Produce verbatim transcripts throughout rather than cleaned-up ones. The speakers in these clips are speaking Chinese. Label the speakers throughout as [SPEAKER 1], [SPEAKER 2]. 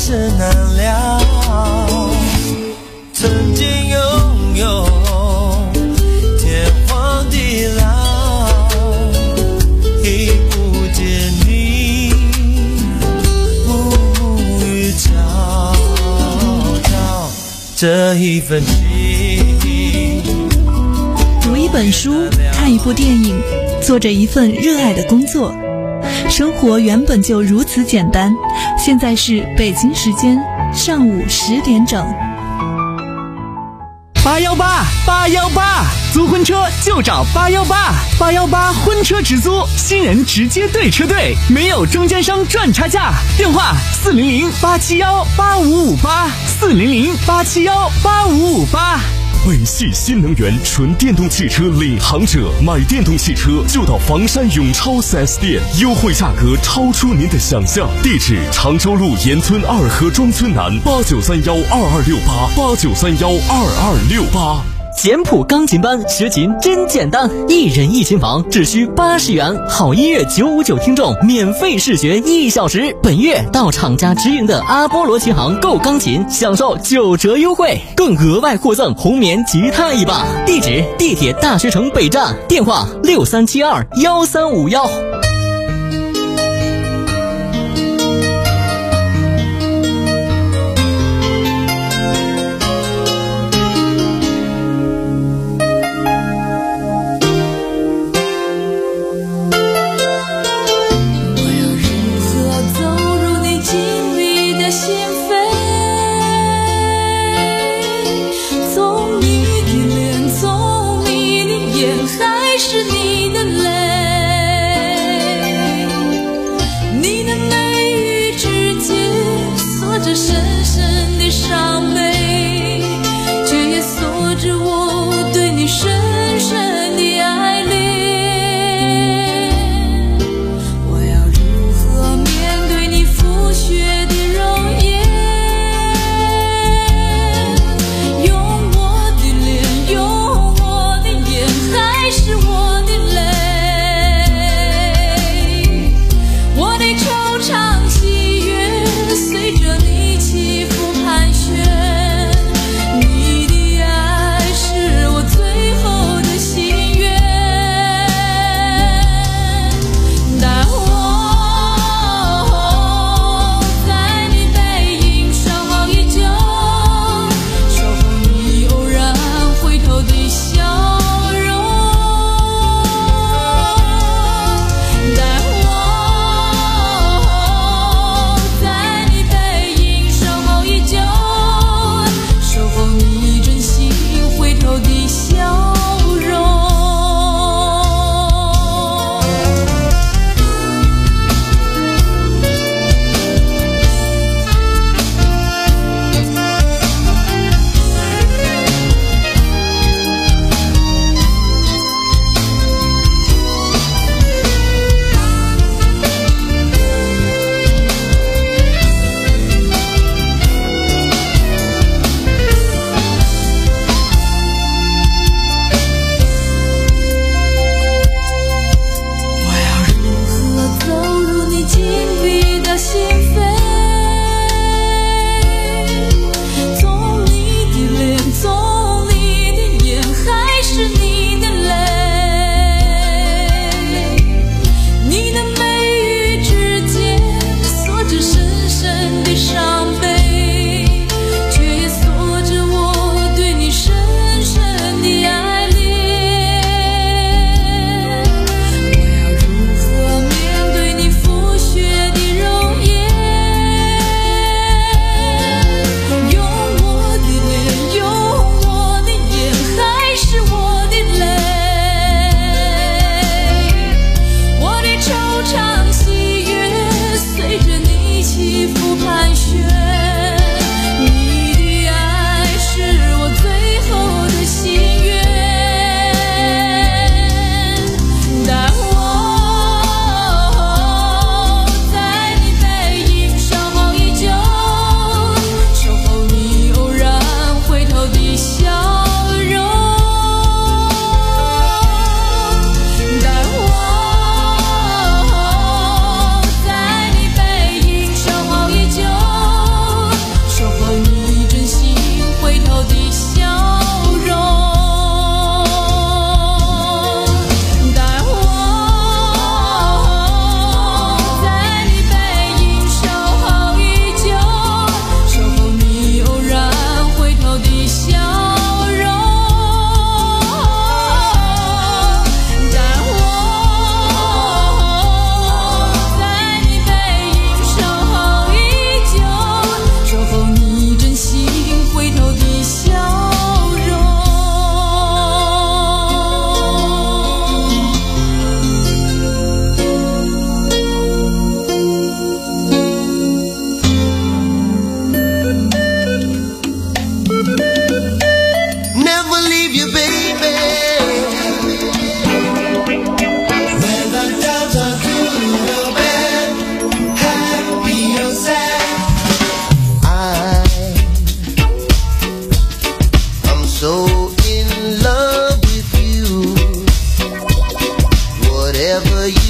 [SPEAKER 1] 世难料，曾经拥有天荒地老，已不见你暮暮与朝朝，这一份情。
[SPEAKER 2] 读一本书，看一部电影，做着一份热爱的工作，生活原本就如此简单。现在是北京时间上午十点整。
[SPEAKER 3] 八幺八八幺八，租婚车就找八幺八，八幺八婚车直租，新人直接对车队，没有中间商赚差价。电话四零零八七幺八五五八，四零零八七幺八五五八。
[SPEAKER 4] 伟系新能源纯电动汽车领航者，买电动汽车就到房山永超 四 S 店，优惠价格超出您的想象。地址：常州路沿村二河庄村南，八九三幺二二六八，八九三幺二二六八。
[SPEAKER 5] 简谱钢琴班学琴真简单，一人一琴房只需八十元，好音乐九五九听众免费试学一小时。本月到厂家直营的阿波罗琴行购钢琴，享受九折优惠，更额外获赠红棉吉他一把。地址：地铁大学城北站，电话六三七二幺三五幺。
[SPEAKER 6] 还是你的泪。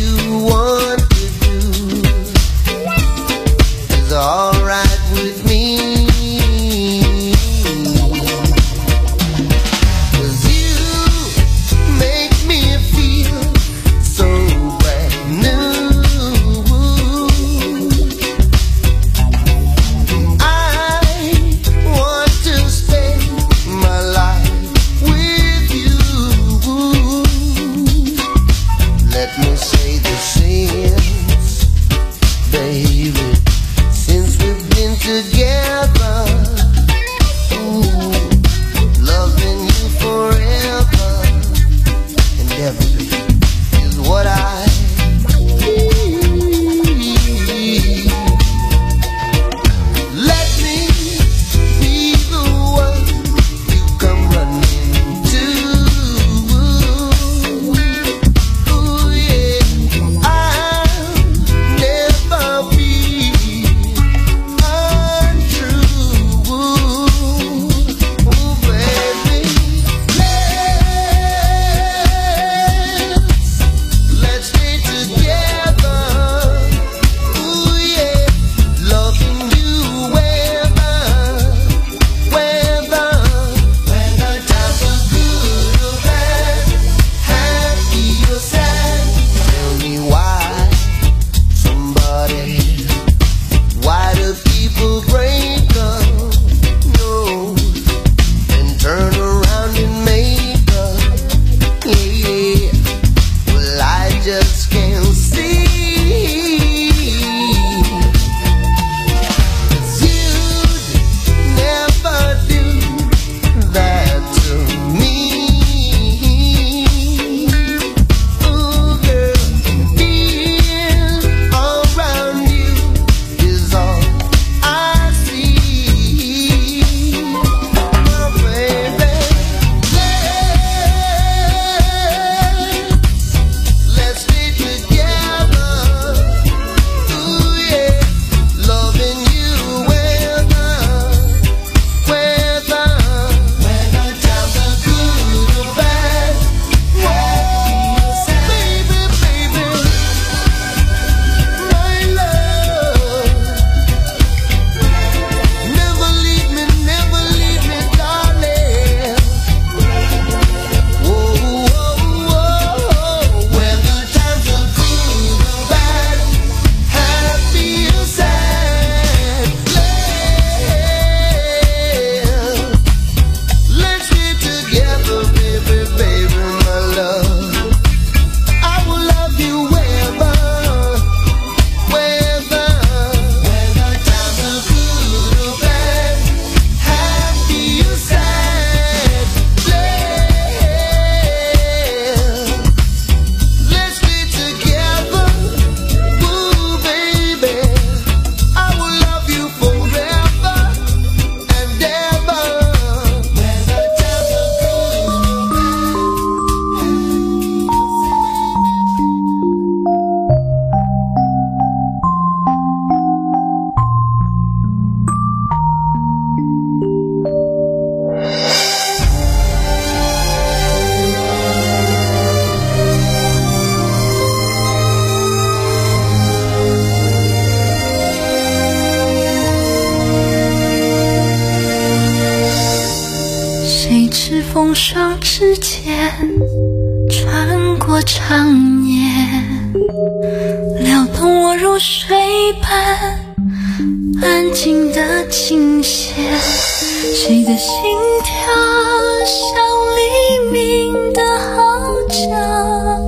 [SPEAKER 6] 风霜之间穿过长夜，撩动我如水般安静的琴弦，谁的心跳像黎明的号角，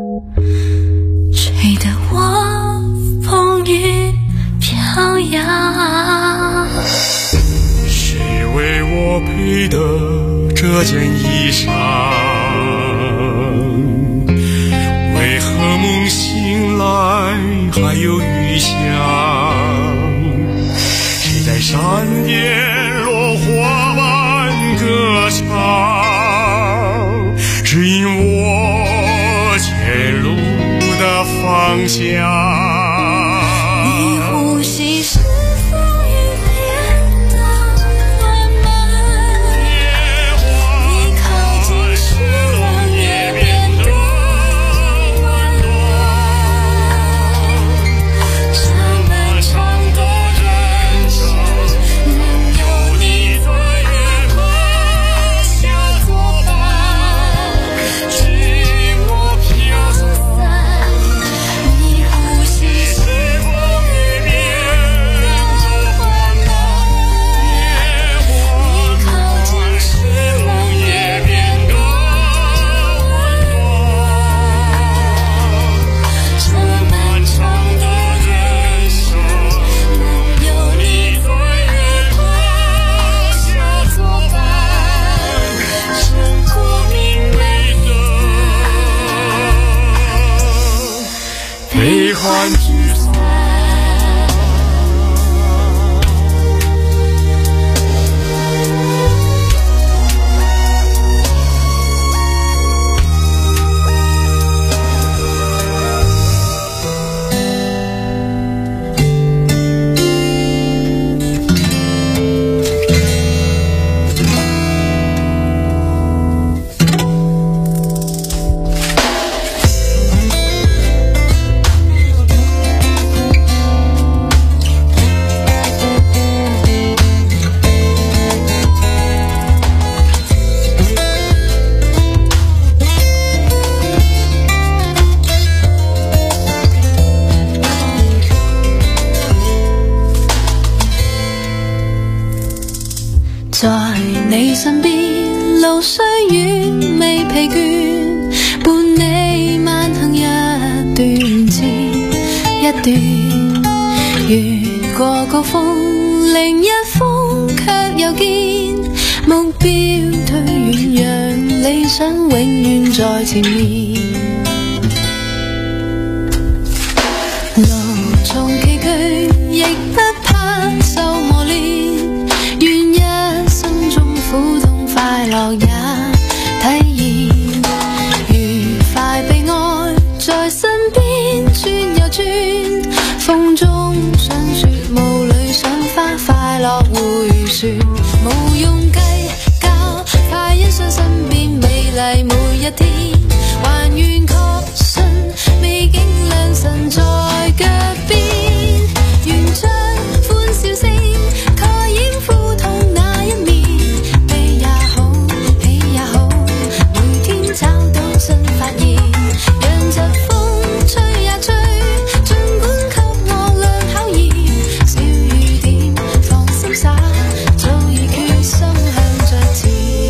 [SPEAKER 6] 吹得我风雨飘摇。
[SPEAKER 7] 谁为我配的这件衣裳，为何梦醒来还有余香？谁在山巅落花般歌唱，指引我前路的方向？
[SPEAKER 6] 你呼吸是否已变得缓慢？你靠近时让夜变得温暖。
[SPEAKER 7] 欢聚散。
[SPEAKER 6] 在你身邊，路雖遠未疲倦，伴你慢行一段接一段，越過高峰，另一峰卻又見，目標推遠，讓理想永遠在前面。路縱崎嶇，亦不怕受磨練，願一生中苦痛快樂也體驗，愉快被愛在身邊轉又轉，風中想說霧裏想花，快樂迴旋，無用計較，快欣賞身邊美麗每一天，還願確信美景良辰在腳邊，願將歡笑聲蓋掩苦痛那一面，悲也好，喜也好，每天找到新發現，讓疾風吹呀吹，儘管給我倆考驗，小雨點放心灑，早已決心向着前，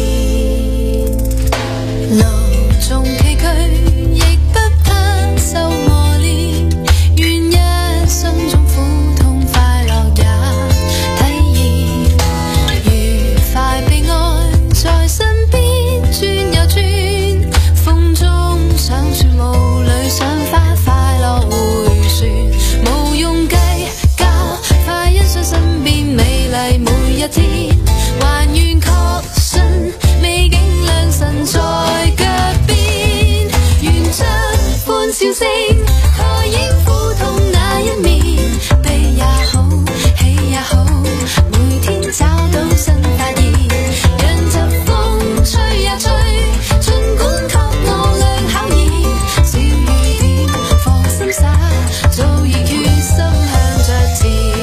[SPEAKER 6] 路縱崎嶇，亦不怕受磨練，願一生中苦痛快樂也體驗，愉快被愛在身邊轉又轉，風中想說霧裏想花，快樂迴旋，無用計較，快欣賞身邊美麗每一天，還願確信美景良辰在腳邊，願將歡笑聲蓋掩苦痛那一面，悲也好，喜也好，每天找到新發現，讓疾風吹呀吹，儘管給我倆考驗，小雨點放心灑，早已決心向着前。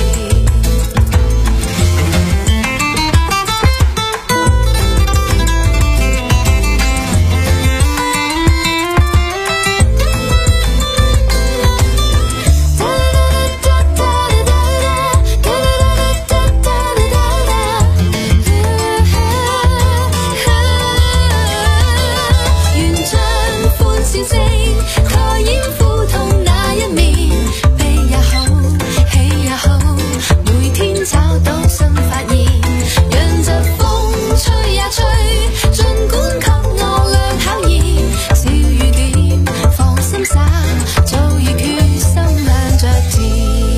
[SPEAKER 6] 願將歡笑聲蓋掩苦痛那一面，悲也好，喜也好，每天找到新發現，讓疾風吹呀吹，儘管給我倆考驗，小雨點放心灑，早已決心向着前。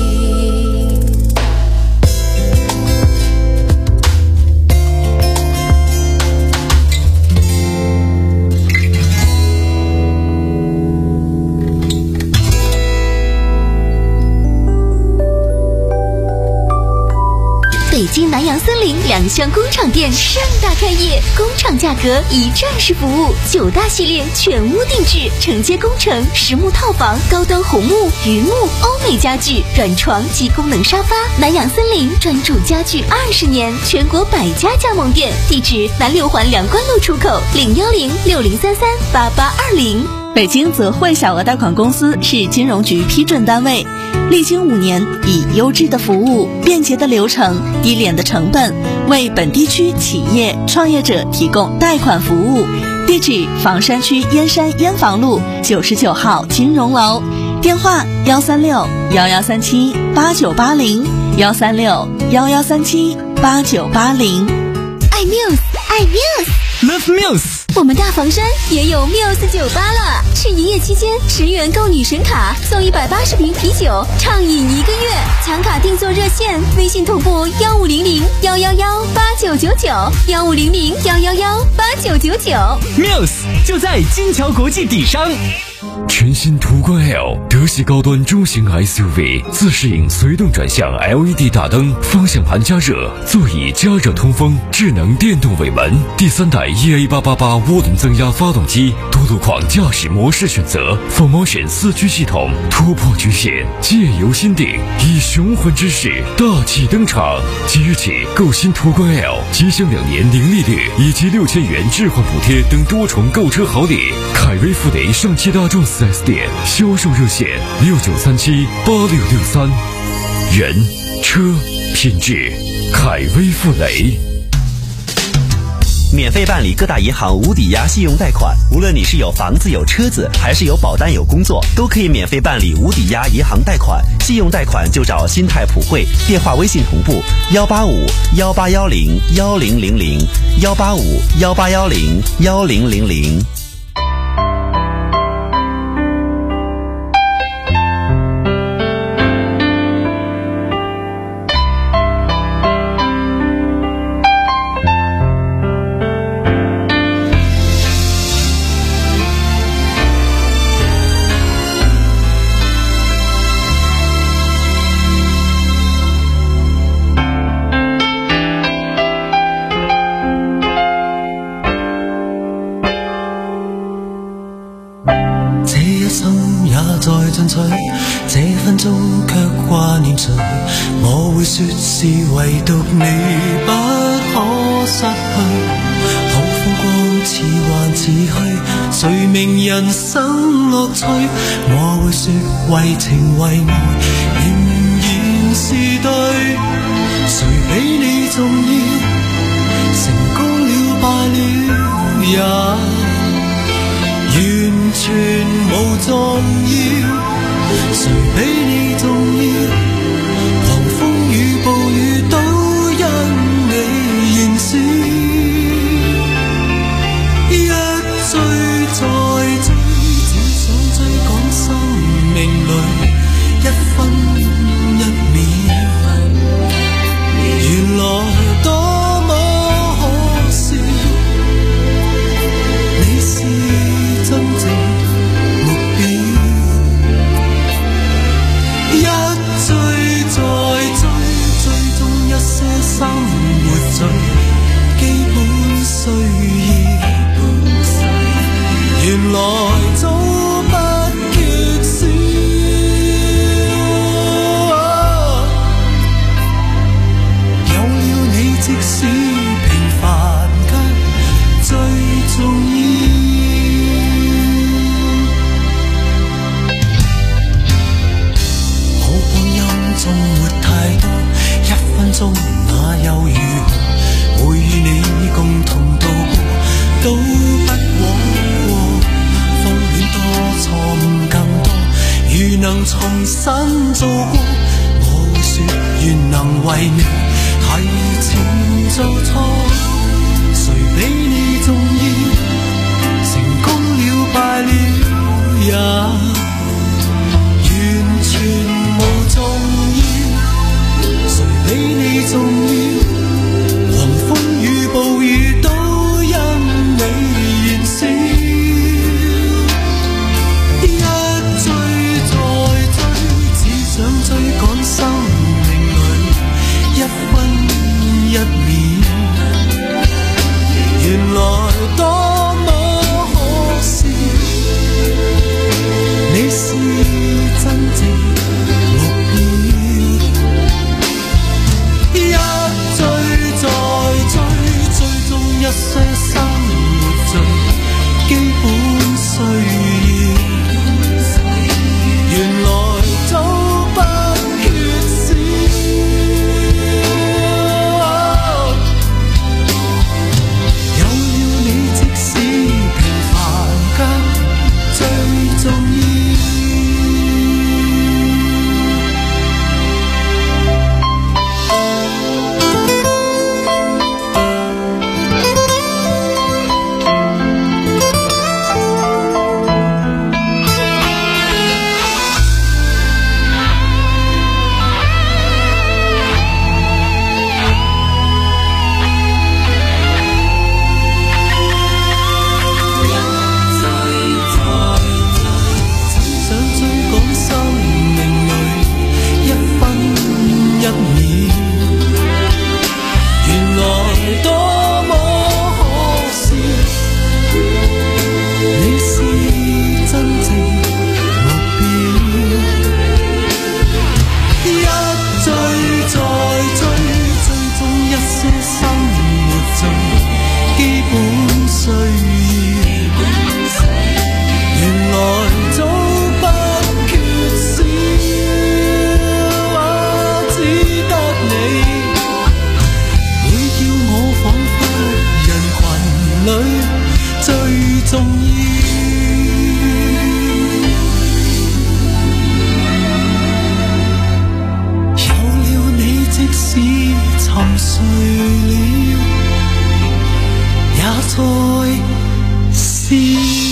[SPEAKER 8] 北京南洋森林两厢工厂店盛大开业，工厂价格一站式服务，九大系列全屋定制，承接工程、实木套房、高端红木、榆木、欧美家具、软床及功能沙发。南洋森林专注家具二十年，全国百家加盟店，地址南六环梁关路出口，零幺零六零三三八八二零。
[SPEAKER 2] 北京泽汇小额贷款公司是金融局批准单位，历经五年，以优质的服务、便捷的流程、低廉的成本，为本地区企业创业者提供贷款服务。地址：房山区燕山燕房路九十九号金融楼，电话：幺三六幺幺三七八九八零，幺三六幺幺三七八九八零。
[SPEAKER 8] 爱 Muse， 爱 Muse，
[SPEAKER 3] Love Muse。
[SPEAKER 8] 我们大房山也有 Muse 酒吧了，是营业期间十元购女神卡送一百八十瓶啤酒，畅饮一个月。抢卡订座热线：微信同步幺五零零幺幺幺八九九九幺五零零幺幺幺八九九九。
[SPEAKER 3] Muse 就在金桥国际底商。
[SPEAKER 4] 全新途观 L 德系高端中型 S U V， 自适应随动转向 L E D 大灯，方向盘加热，座椅加热通风，智能电动尾门，第三代 E A 八八八涡轮增压发动机，多路况驾驶模式选择 ，Full Motion 四驱系统，突破局限，借由心定，以雄浑之势大气登场。即日起购新途观 L， 即享两年零利率以及六千元置换补贴等多重购车好礼。凯威富雷上汽大众四 S 店销售热线六九三七八六六三，人车品质，凯威富雷。
[SPEAKER 9] 免费办理各大银行无抵押信用贷款，无论你是有房子有车子，还是有保单有工作，都可以免费办理无抵押银行贷款。信用贷款就找新泰普惠，电话微信同步幺八五幺八幺零幺零零零幺八五幺八幺零幺零零零。
[SPEAKER 1] 这分鐘卻掛念誰？我會說是唯獨你不可失去。好風光似幻似虛，誰明人生樂趣？我會說為情為愛仍然是對。誰比你重要？成功了敗了也完全無重要。誰比你重要？狂風與暴雨都因你燃燒，一追再追，只想追趕生命裏一分一秒。原來多麼可笑，你是真正生活最基本需要，原來早不缺少。有了你，即使平凡卻最重要。好光陰縱沒太多，一分鐘那又如何？會與你共同度過都不枉過。風險多，錯誤更多，如能重新做過，我會說願能為你提前做錯。誰比你重要？成功了敗了也完全無重要。誰比你重要？狂風與暴雨都因你燃燒，一追再追，只想追趕生命裏一分一秒。原來多麼可笑，你歲了，也在笑。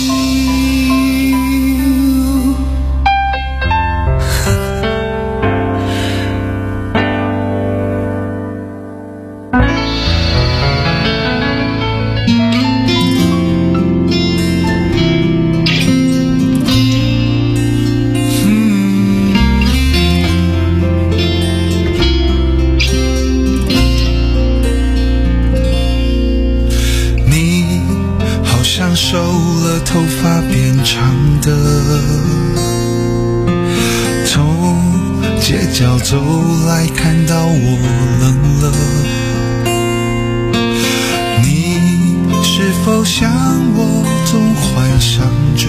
[SPEAKER 1] 瘦了，头发变长的，从街角走来，看到我冷了。你是否像我，总幻想着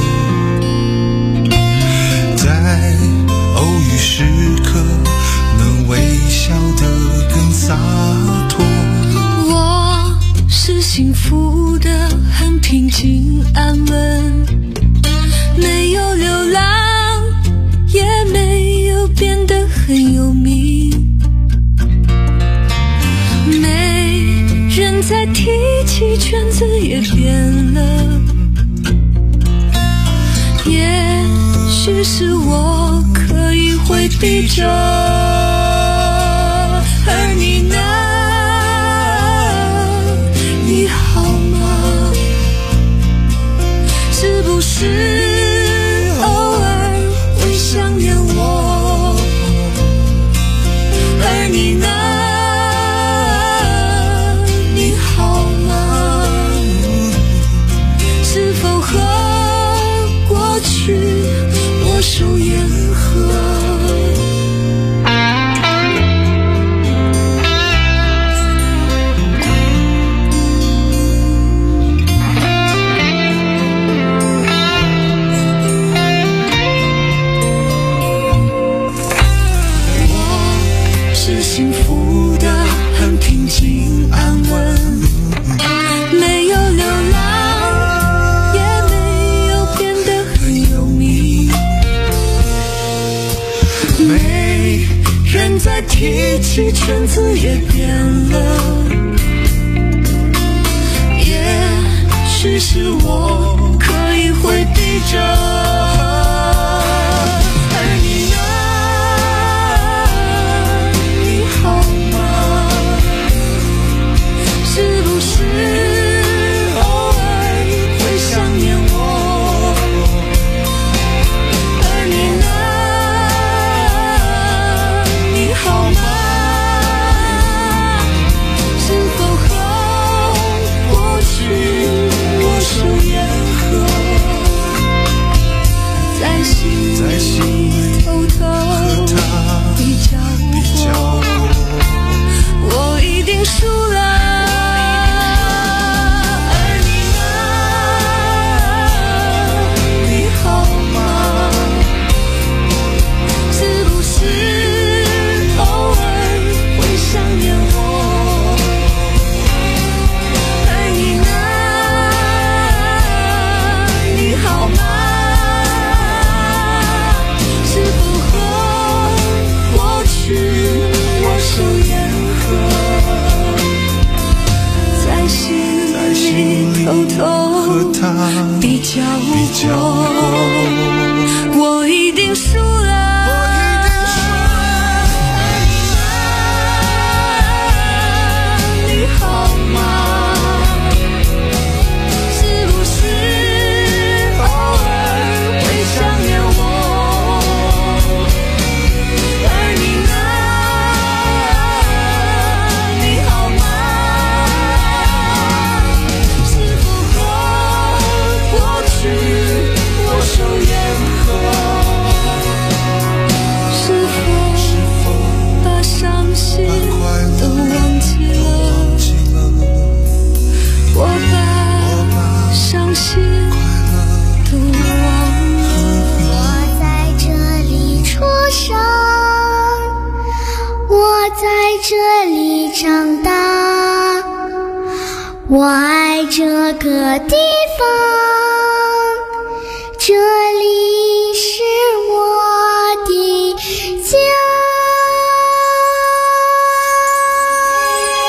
[SPEAKER 1] 在偶遇时刻能微笑得更洒脱？
[SPEAKER 6] 我是幸福的，很平静安稳，没有流浪，也没有变得很有名，没人再提起，圈子也变了，也许是我刻意回避着，而你呢？你好吗？是不是偶尔会想念我？而你呢？你好吗？是否和过去握手言和？提起圈子也变了，也许是我刻意回避着，而你呢？你好吗？是不是偶尔会想念我？而你呢？好吗？是否和过去握手言和，在心里偷偷比较过，我一定输了。而你呢？你好吗？是不是想念我？而你呢？你好吗？是否和过去握手言和，在心里偷偷比较过，我一定输了。好吗？是不是偶尔会想念我？而你呢？你好吗？是否和过去握手言和？是否把伤心都忘记了？我把伤心都忘了。
[SPEAKER 10] 我在这里出生，我在这里长大，我爱这个地方，这里是我的家。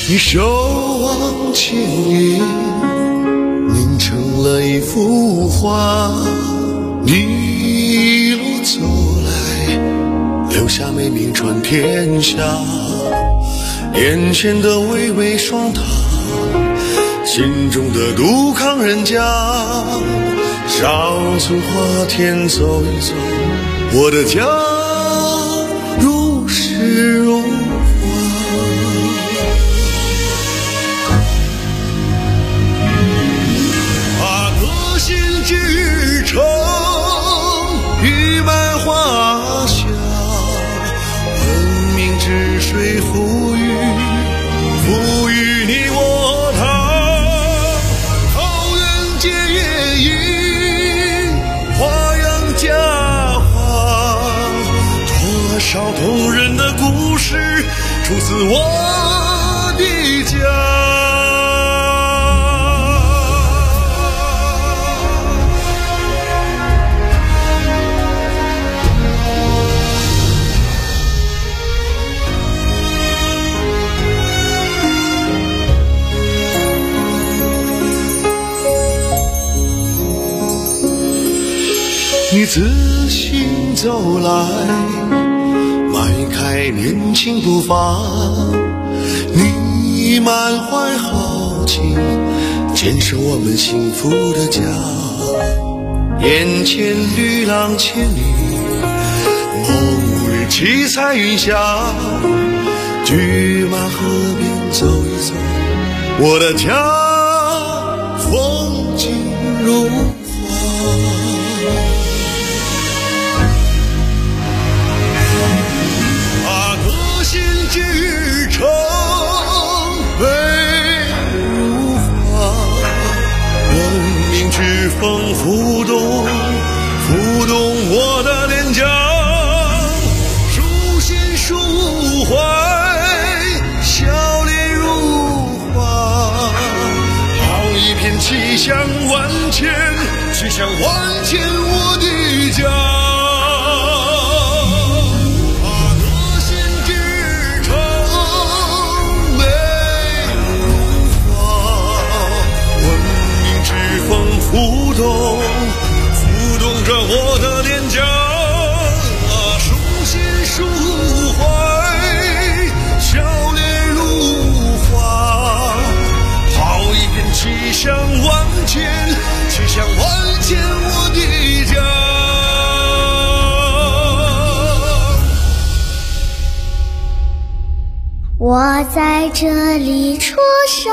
[SPEAKER 11] 你守望千年，凝成了一幅画。你一路走来，留下美名传天下。眼前的巍巍双塔，心中的杜康人家。少从花田走一走，我的家如诗如之城玉满花香，文明之水赋予赋予你我他，好人间夜莺，花样佳话，多少动人的故事出自我的家。你自行走来，迈开年轻步伐，你满怀豪情，坚守我们幸福的家。眼前绿浪千里，梦里七彩云霞，驹马河边走一走，我的家风景如之城美如画，文明之风浮动浮动我的脸颊，书信抒怀，笑脸如花，好一片气象万千，气象万千我的家。浮动，浮动着我的脸颊，书信抒怀，笑脸如花，好一片气象万千，气象万千我的家。
[SPEAKER 10] 我在这里出生，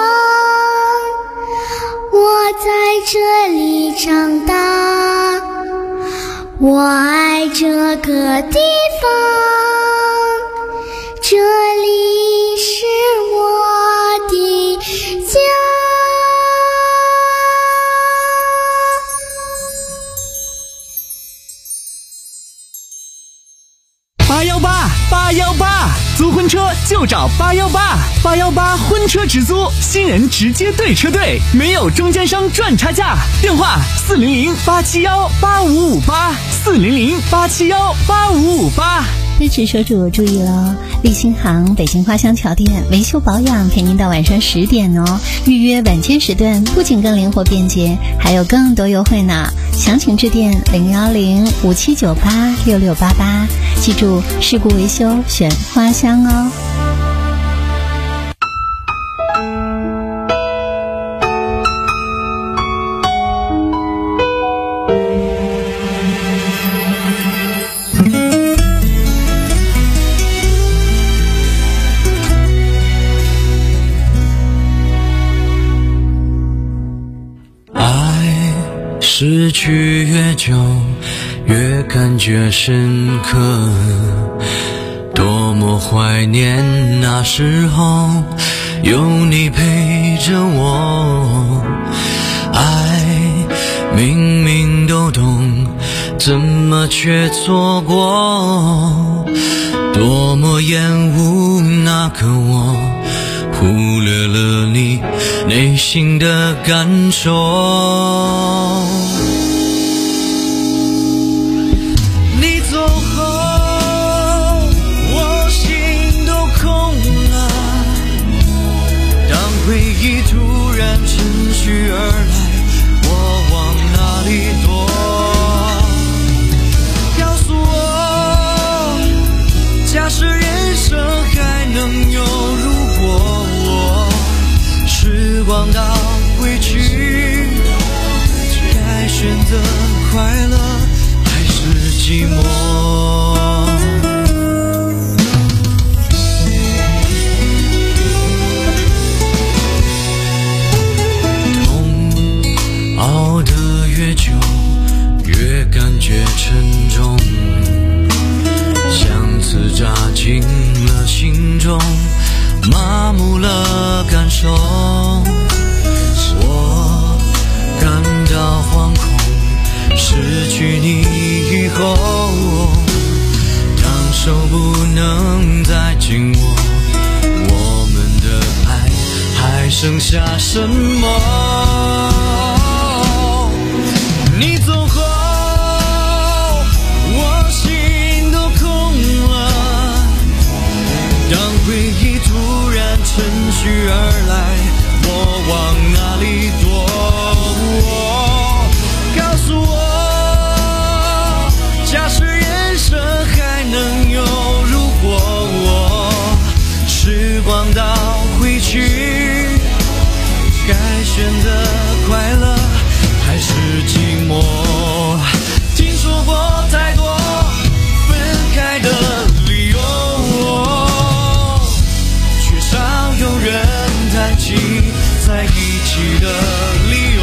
[SPEAKER 10] 我在这里长大，我爱这个地方，这里是我的家。
[SPEAKER 3] 八幺八八幺八，租婚车就找八幺八，八幺八婚车直租，新人直接对车队，没有中间商赚差价。电话四零零八七幺八五五八，四零零八七幺八五五八。
[SPEAKER 12] 支持车主注意了，立新行北京花香桥店维修保养陪您到晚上十点哦。预约晚间时段不仅更灵活便捷，还有更多优惠呢。详情致电零幺零五七九八六六八八，记住事故维修选花香哦。
[SPEAKER 1] 失去越久，越感觉深刻，多么怀念那时候有你陪着我。爱明明都懂，怎么却错过？多么厌恶那个我，忽略了你内心的感受。你走后，我心都空了， 快乐还是寂寞？痛熬得越久，越感觉沉重，像刺扎进了心中，麻木了感受。我感到惶恐，失去你以后，当手不能再紧握，我们的爱还剩下什么？你走后，我心都空了，当回忆突然趁虚而来，我往哪里躲？告诉我，假使人生还能有如果，我时光倒回去，该选择快乐还是寂寞？听说过太多分开的理由，缺少有人谈起在一起的理由，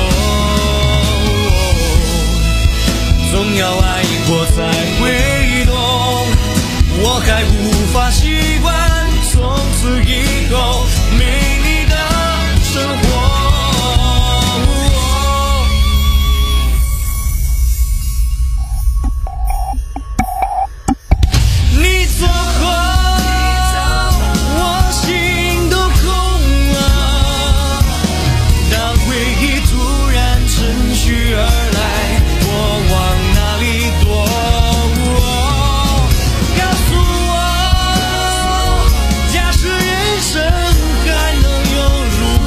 [SPEAKER 1] 总要爱过才会懂，我还无法习惯从此以后没你的生活。你走后，我心都空了，当回忆突然趁虚而来，我往哪里躲？告诉我，假使人生还能有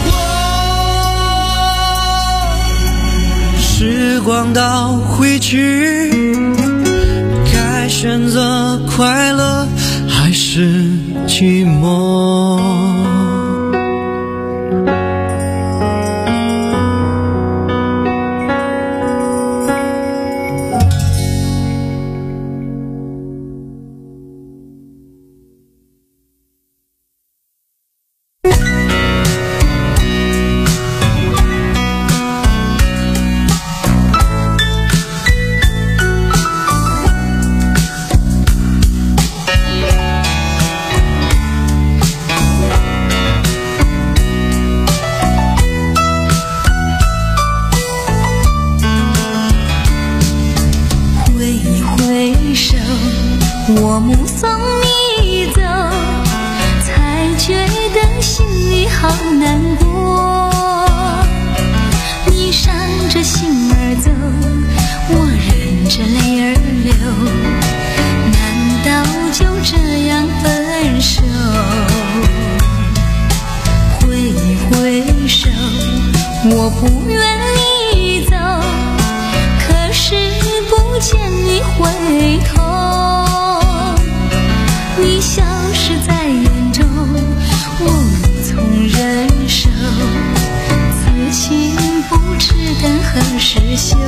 [SPEAKER 1] 如果，时光倒回去，该选择快乐还是寂寞？
[SPEAKER 6] 我目送你走，才觉得心里好难过。你闪着心儿走，我忍着泪儿流，难道就这样分手？挥一挥手，我不愿你走，可是不见你回头。你消失在眼中，我无从忍受，此情不知等何时休。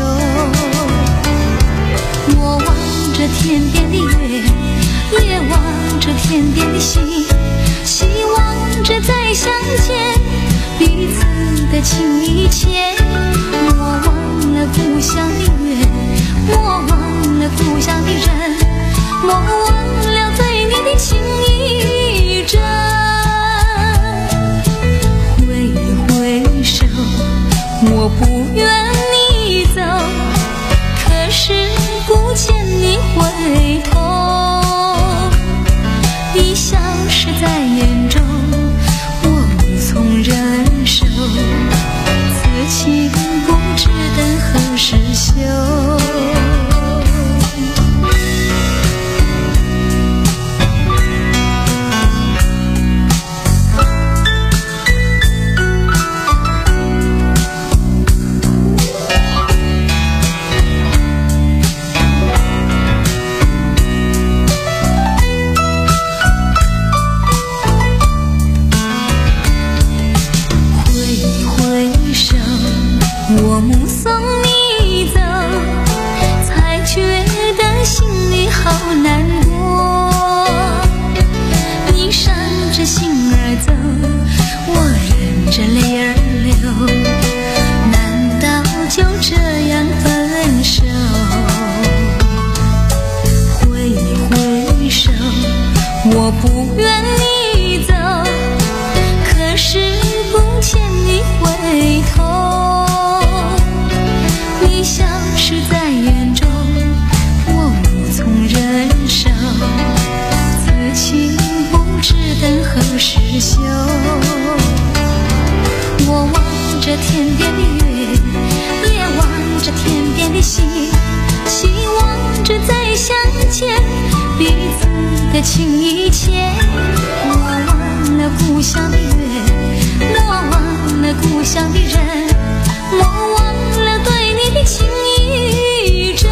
[SPEAKER 6] 我望着天边的月，也望着天边的星，希望着再相见，彼此的情意切。我忘了故乡的月，我忘了故乡的人，我忘了对你的情意真。挥一挥手，我不愿你走，可是不见你回头。你消失在眼中，我无从忍受，此情不知等何时休。我目送你走， 你消失在眼中，我无从忍受，此情不知等何时休。我望着天边的月，也望着天边的星，希望着再相见，彼此的情意切。我忘了故乡的月，我忘了故乡的人，我忘了对你的情意真。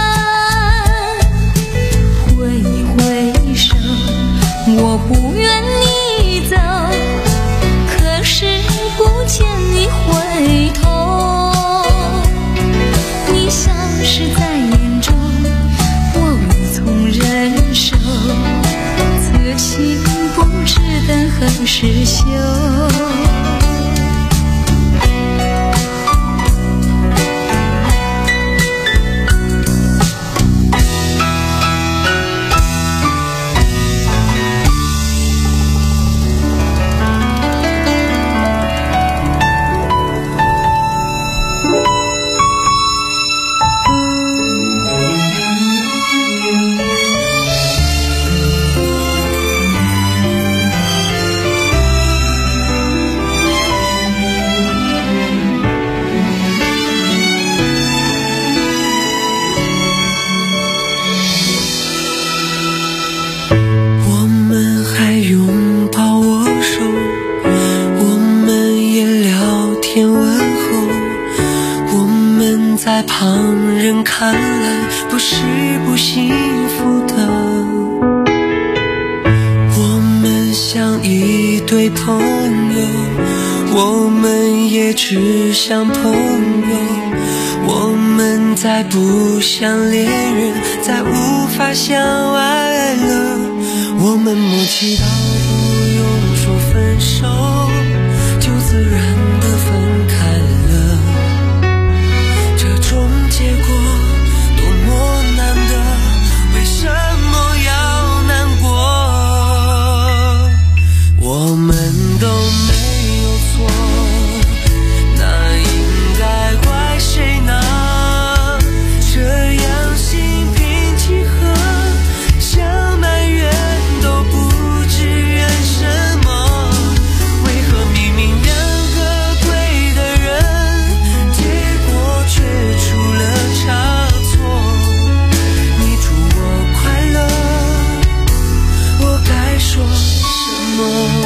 [SPEAKER 6] 挥一挥手，我不愿你走，可是不见你回头。你消失在眼中，我无从忍受，此情不知等何时休。
[SPEAKER 1] 在旁人看来不是不幸福的，我们像一对朋友，我们也只像朋友，我们再不像恋人，再无法相爱了，我们默契到不用说分手，就自然地分开了，这种结果多么难得，为什么要难过？我们都没有错，那应该怪谁呢？这样心平气和，想埋怨都不知怨什么，为何明明两个对的人，结果却出了差错？你祝我快乐，我该说什么？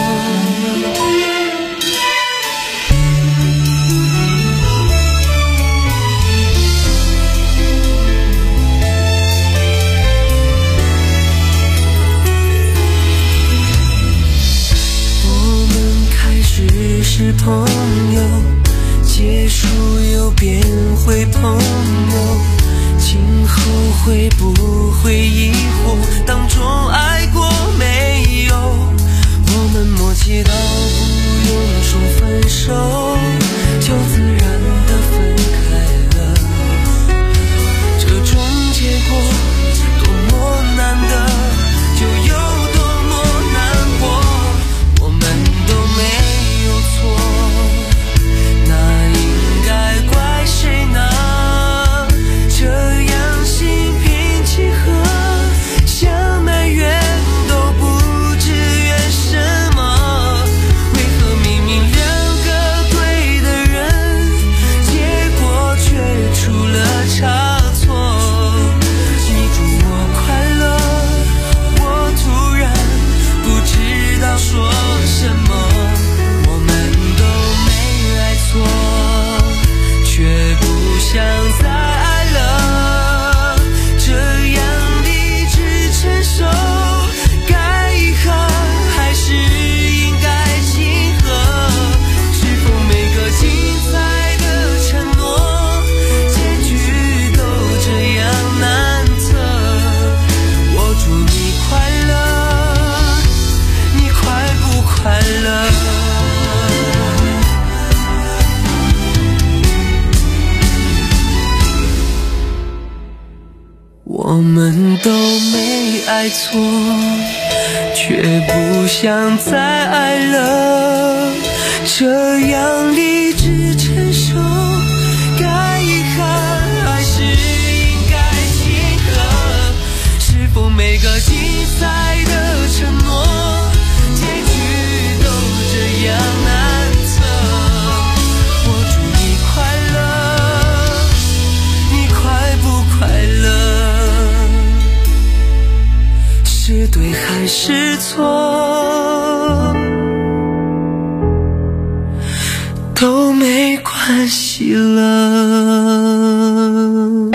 [SPEAKER 1] 是朋友，结束又变回朋友，今后会不会疑惑当中爱过没有？我们默契到不用说分手，就自然地分开了，这种结果多么难得，就有多么难过。我们都没错，那应该怪谁呢？这样心平气和，想埋怨都不知怨什么，为何明明两个对的人，结果却出了差错？你祝我快乐，我突然不知道说什么。却不想再爱了，这样理智成熟，该遗憾还是应该庆贺？是否每个精彩的承诺，结局都这样难测？我祝你快乐，你快不快乐？我们都没爱错，却不想再爱了，这样理智成熟，该遗憾还是错，都没关系了。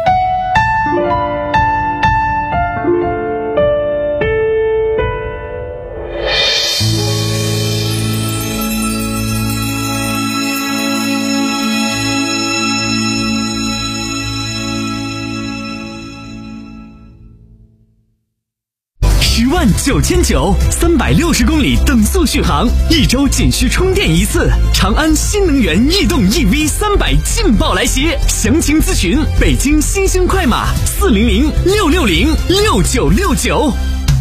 [SPEAKER 3] 十万九千九，三百六十公里等速续航，一周仅需充电一次。长安新能源逸动 E V 三百劲爆来袭，详情咨询北京新兴快马四零零六六零六九六九。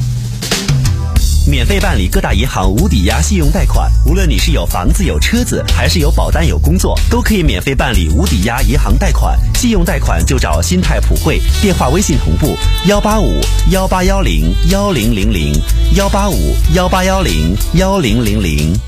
[SPEAKER 9] 免费办理各大银行无抵押信用贷款，无论你是有房子有车子，还是有保单有工作，都可以免费办理无抵押银行贷款。信用贷款就找新泰普惠，电话微信同步幺八五幺八幺零幺零零零幺八五幺八幺零幺零零零。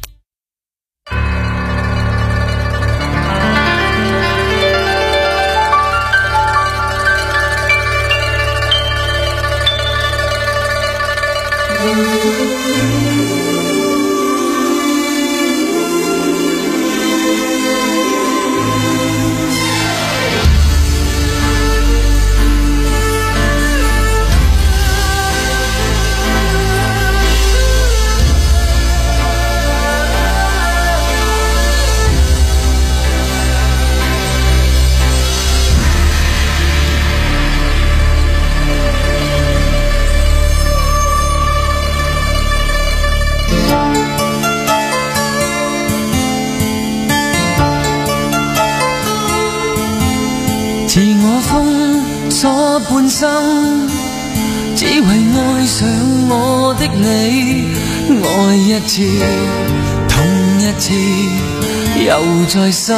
[SPEAKER 1] 自我封鎖半生，只為愛上我的你，愛一次，痛一次，又再生。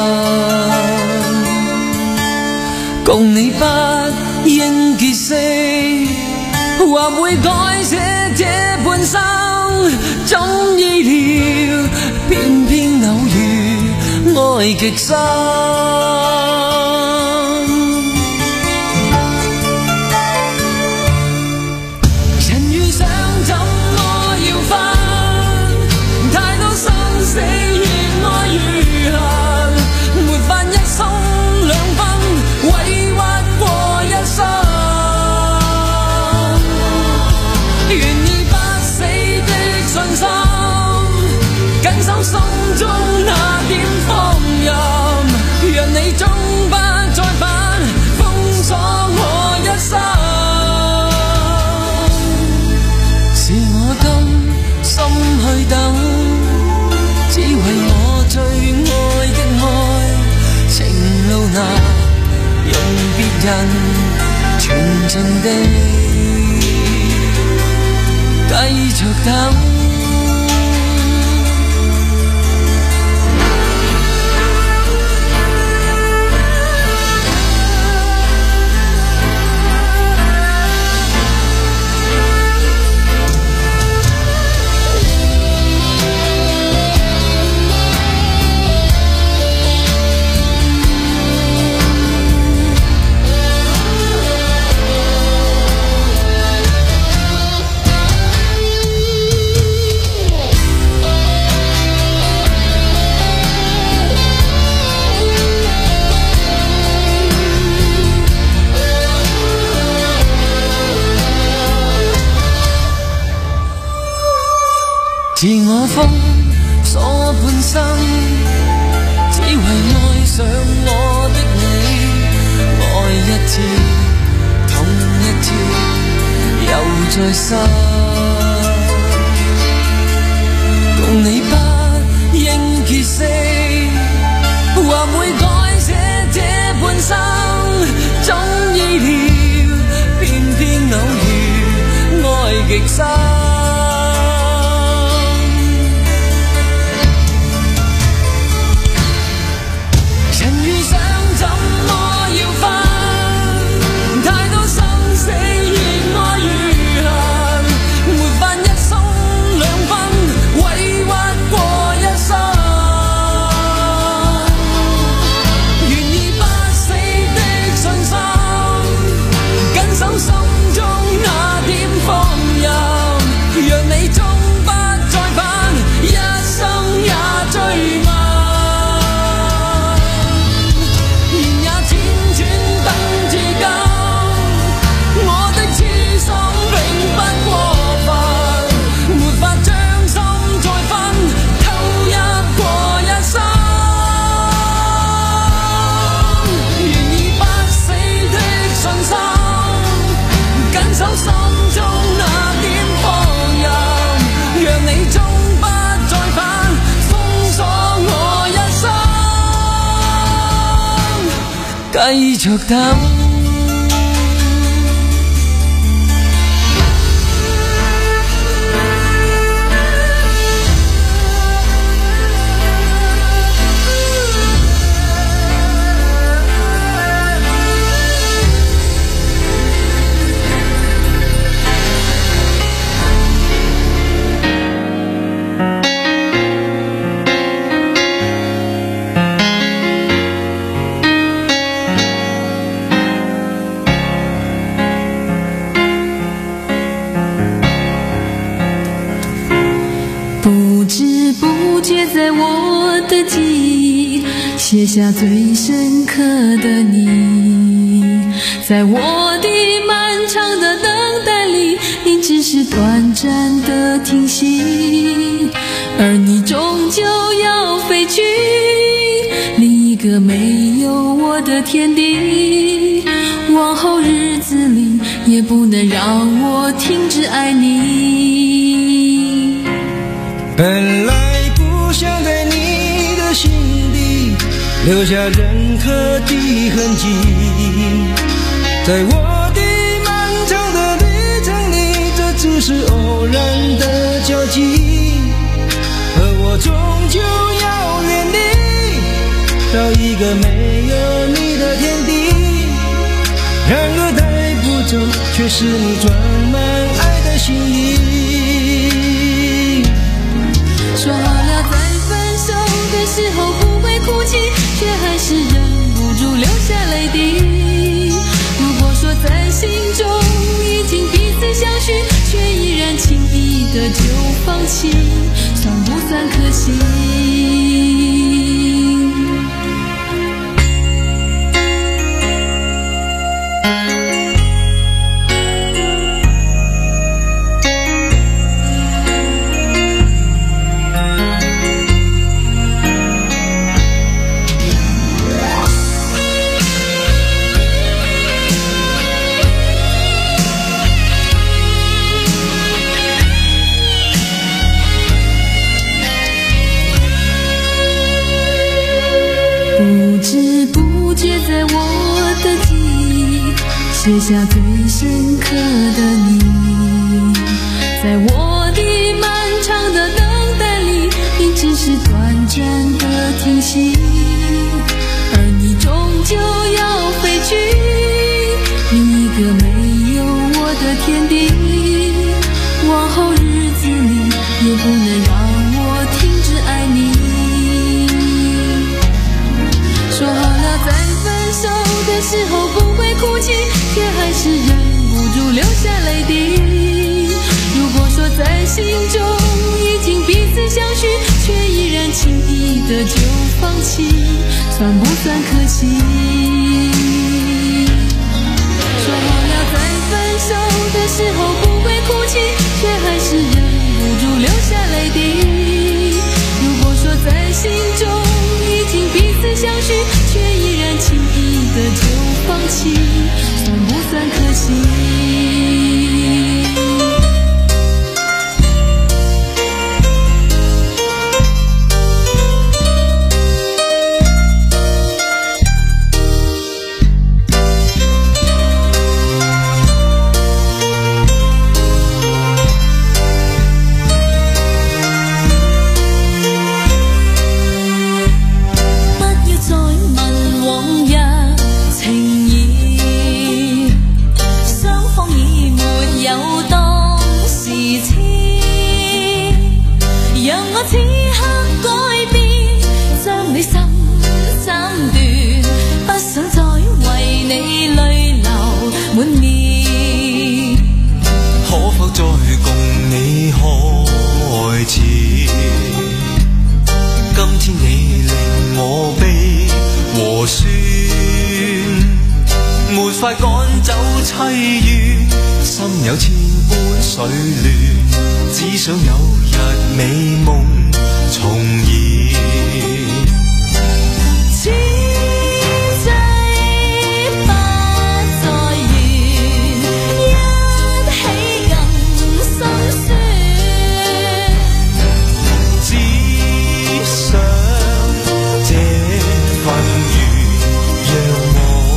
[SPEAKER 1] 共你不應結識，或會改寫這半生，總意料，偏偏偶遇，愛極深。心中那點放任，讓你終不再犯，封鎖我一生。是我甘心去等，只為我最愛的愛，情路難，用別人全情地繼續等。自我封鎖半生，只為愛上我的你，愛一次，痛一次，又再生。共你不應結識，或會改寫這半生，總意料，偏偏偶遇，愛極深。 繼續等。
[SPEAKER 6] 在我的记忆写下最深刻的你，在我的漫长的等待里，你只是短暂的停息，而你终究要飞去另一个没有我的天地，往后日子里也不能让我停止爱你。
[SPEAKER 1] 本来不想在你的心底留下任何的痕迹，在我的漫长的旅程里，这只是偶然的交集，而我终究要远离，到一个没有你的天地，然而带不走却是你装满爱的心意。
[SPEAKER 6] 说好了在分手的时候不会哭泣，却还是忍不住流下泪滴。如果说在心中已经彼此相许，却依然轻易的就放弃，算不算可惜？写下最深刻的你，在我的漫长的等待里，你只是短暂的停息，而你终究要飞去另一个没有我的天地，往后日子里也不能让我停止爱你。说好了在分手的时候不会哭泣，却还是忍不住流下泪滴。如果说在心中已经彼此相许，却依然轻易的就放弃，算不算可惜？说好了在分手的时候不会哭泣，却还是忍不住流下泪滴。如果说在心中已经彼此相许，却依然轻易的就放弃，算不算可惜？
[SPEAKER 1] 只想有日美夢重現，
[SPEAKER 6] 此際不再遠，一起更心酸。
[SPEAKER 1] 只想這份緣讓我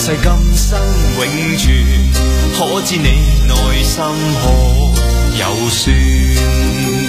[SPEAKER 1] 世今生永存，可知你內心可有算？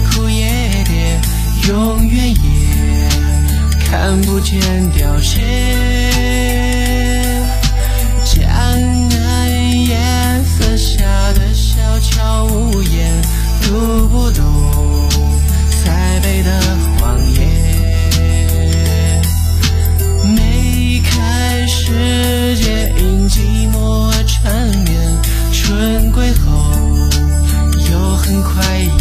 [SPEAKER 1] 永远也看不见凋谢。